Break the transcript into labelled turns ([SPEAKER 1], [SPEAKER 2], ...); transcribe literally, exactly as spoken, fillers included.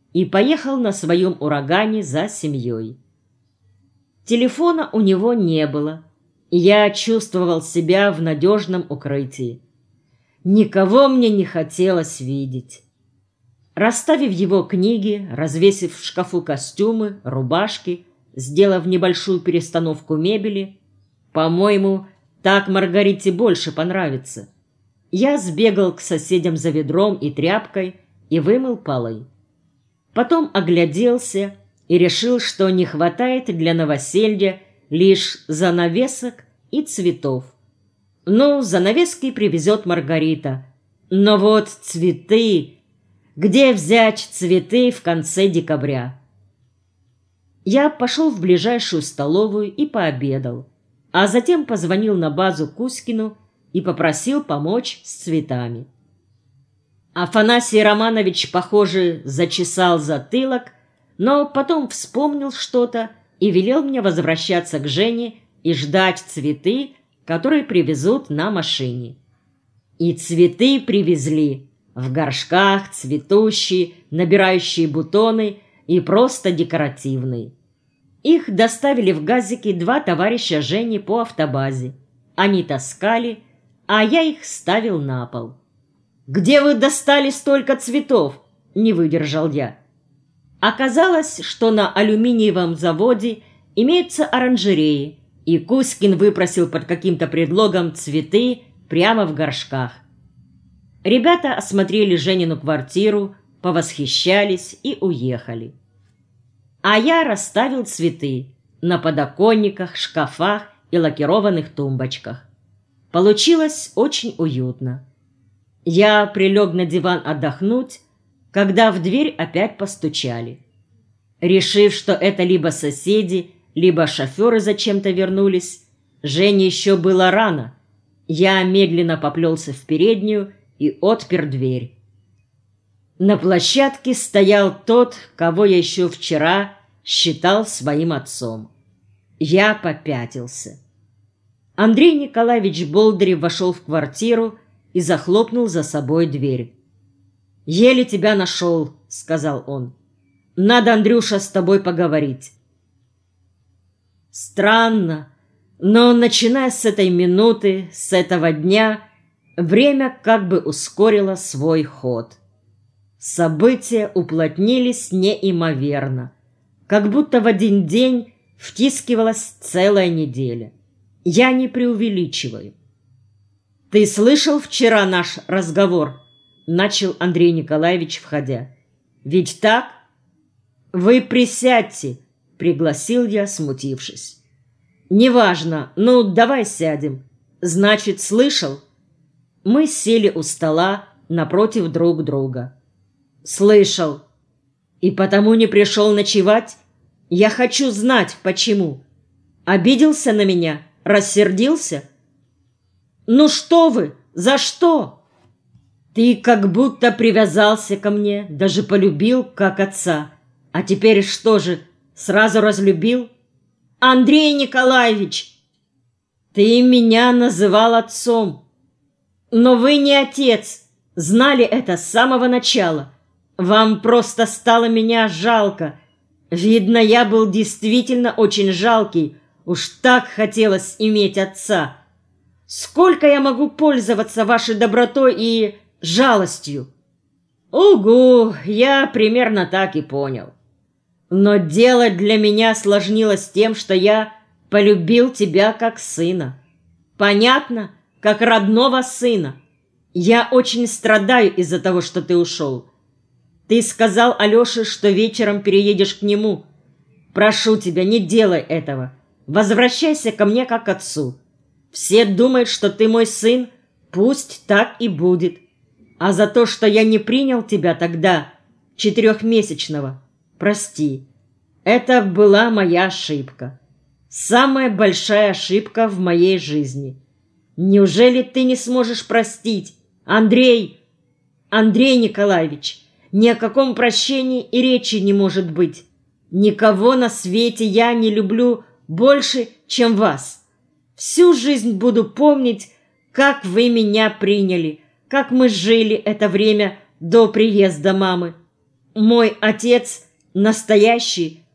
[SPEAKER 1] и поехал на своем урагане за семьей. Телефона у него не было, и я чувствовал себя в надежном укрытии. Никого мне не хотелось видеть. Расставив его книги, развесив в шкафу костюмы, рубашки, сделав небольшую перестановку мебели, по-моему, так Маргарите больше понравится, я сбегал к соседям за ведром и тряпкой и вымыл полы. Потом огляделся и решил, что не хватает для новоселья лишь занавесок и цветов. Ну, занавески привезет Маргарита, но вот цветы... Где взять цветы в конце декабря? Я пошел в ближайшую столовую и пообедал, а затем позвонил на базу Кузькину и попросил помочь с цветами. Афанасий Романович, похоже, зачесал затылок, но потом вспомнил что-то и велел мне возвращаться к Жене и ждать цветы, которые привезут на машине. И цветы привезли. В горшках, цветущие, набирающие бутоны и просто декоративные. Их доставили в газике два товарища Жени по автобазе. Они таскали, а я их ставил на пол. «Где вы достали столько цветов?» – не выдержал я. Оказалось, что на алюминиевом заводе имеются оранжереи, и Кузькин выпросил под каким-то предлогом цветы прямо в горшках. Ребята осмотрели Женину квартиру, повосхищались и уехали. А я расставил цветы на подоконниках, шкафах и лакированных тумбочках. Получилось очень уютно. Я прилег на диван отдохнуть, когда в дверь опять постучали. Решив, что это либо соседи, либо шоферы зачем-то вернулись, Жене еще было рано. Я медленно поплелся в переднюю и отпер дверь. На площадке стоял тот, кого я еще вчера считал своим отцом. Я попятился. Андрей Николаевич Болдырев вошел в квартиру и захлопнул за собой дверь. «Еле тебя нашел», — сказал он. «Надо, Андрюша, с тобой поговорить». Странно, но начиная с этой минуты, с этого дня, время как бы ускорило свой ход. События уплотнились неимоверно, как будто в один день втискивалась целая неделя. Я не преувеличиваю. «Ты слышал вчера наш разговор?» — начал Андрей Николаевич, входя. «Ведь так?» «Вы присядьте», — пригласил я, смутившись. «Неважно, ну давай сядем. Значит, слышал?» Мы сели у стола напротив друг друга. «Слышал. И потому не пришел ночевать? Я хочу знать, почему. Обиделся на меня? Рассердился?» «Ну что вы? За что?» «Ты как будто привязался ко мне, даже полюбил, как отца. А теперь что же, сразу разлюбил?» «Андрей Николаевич!» «Ты меня называл отцом. Но вы не отец, знали это с самого начала. Вам просто стало меня жалко. Видно, я был действительно очень жалкий. Уж так хотелось иметь отца. Сколько я могу пользоваться вашей добротой и жалостью?» «Угу, я примерно так и понял. Но дело для меня сложнилось тем, что я полюбил тебя как сына. Понятно? Как родного сына. Я очень страдаю из-за того, что ты ушел. Ты сказал Алёше, что вечером переедешь к нему. Прошу тебя, не делай этого. Возвращайся ко мне как к отцу. Все думают, что ты мой сын, пусть так и будет. А за то, что я не принял тебя тогда, четырехмесячного, прости. Это была моя ошибка. Самая большая ошибка в моей жизни. Неужели ты не сможешь простить? Андрей, Андрей Николаевич, ни о каком прощении и речи не может быть. Никого на свете я не люблю больше, чем вас. Всю жизнь буду помнить, как вы меня приняли, как мы жили это время до приезда мамы. Мой отец настоящий,